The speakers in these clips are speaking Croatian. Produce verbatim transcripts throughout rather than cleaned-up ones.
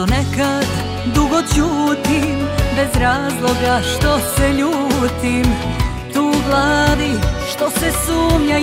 Zašto nekad dugo ćutim, bez razloga što se ljutim, tu u glavi što se sumnja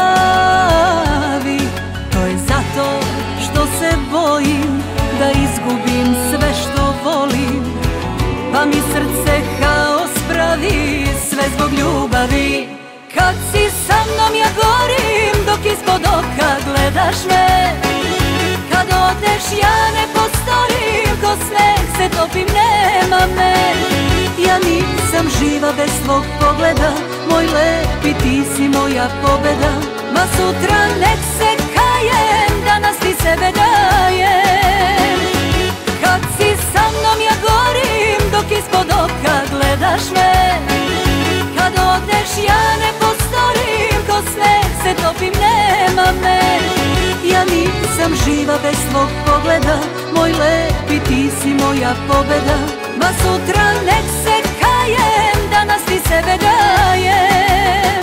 javi. To je zato što se bojim da izgubim sve što volim, pa mi srce haos pravi, sve zbog ljubavi. Kad si sa mnom ja gorim, dok ispod oka gledaš me. Kad odeš ja ne postorim, ko sneg se topim, nema me. Ja nisam živa bez tvog pogleda, moj lepi ti si moja pobeda. Ma sutra nek se kajem, danas ti sebe dajem. Kad si sa mnom ja gorim, dok ispod oka gledaš me. Kad odeš ja ne postorim, ko sneg se topim, nema me. Ja nisam živa bez tvog pogleda, moj lepi ti si moja pobeda. Ma sutra nek se kajem, danas ti sebe dajem.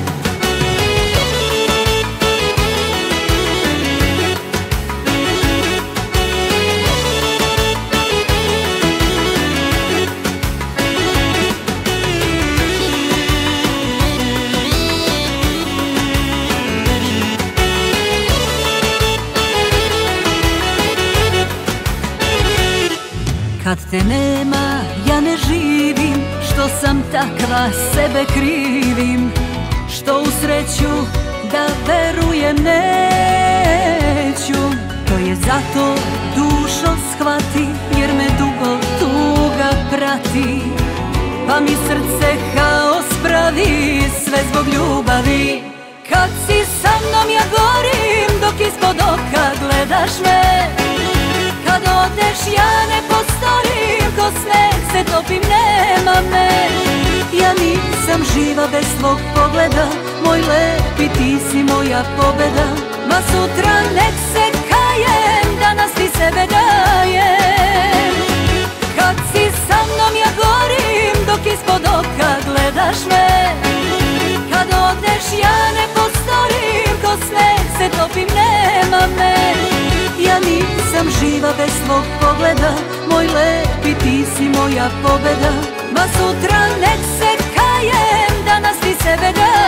Kad te nema ja ne živim, što sam takva sebe krivim, što u sreću da verujem neću. To je zato dušo shvati, jer me dugo tuga prati, pa mi srce haos pravi, sve zbog ljubavi. Kad si sa mnom ja gorim, dok ispod oka gledaš me. Kad odeš ja ne postorim, ko sneg se topim, nema me. Ja nisam živa bez tvog pogleda, moj lepi ti si moja pobeda. Ma sutra nek se kajem, danas ti sebe dajem. Kad si sa mnom ja gorim, dok ispod oka gledaš me. Kad odeš ja ne postorim, ko sneg se topim, nema me. Ja nisam živa bez tvog pogleda, moj lepi ti si moja pobeda. Ma sutra nek se kajem, danas ti sebe dajem.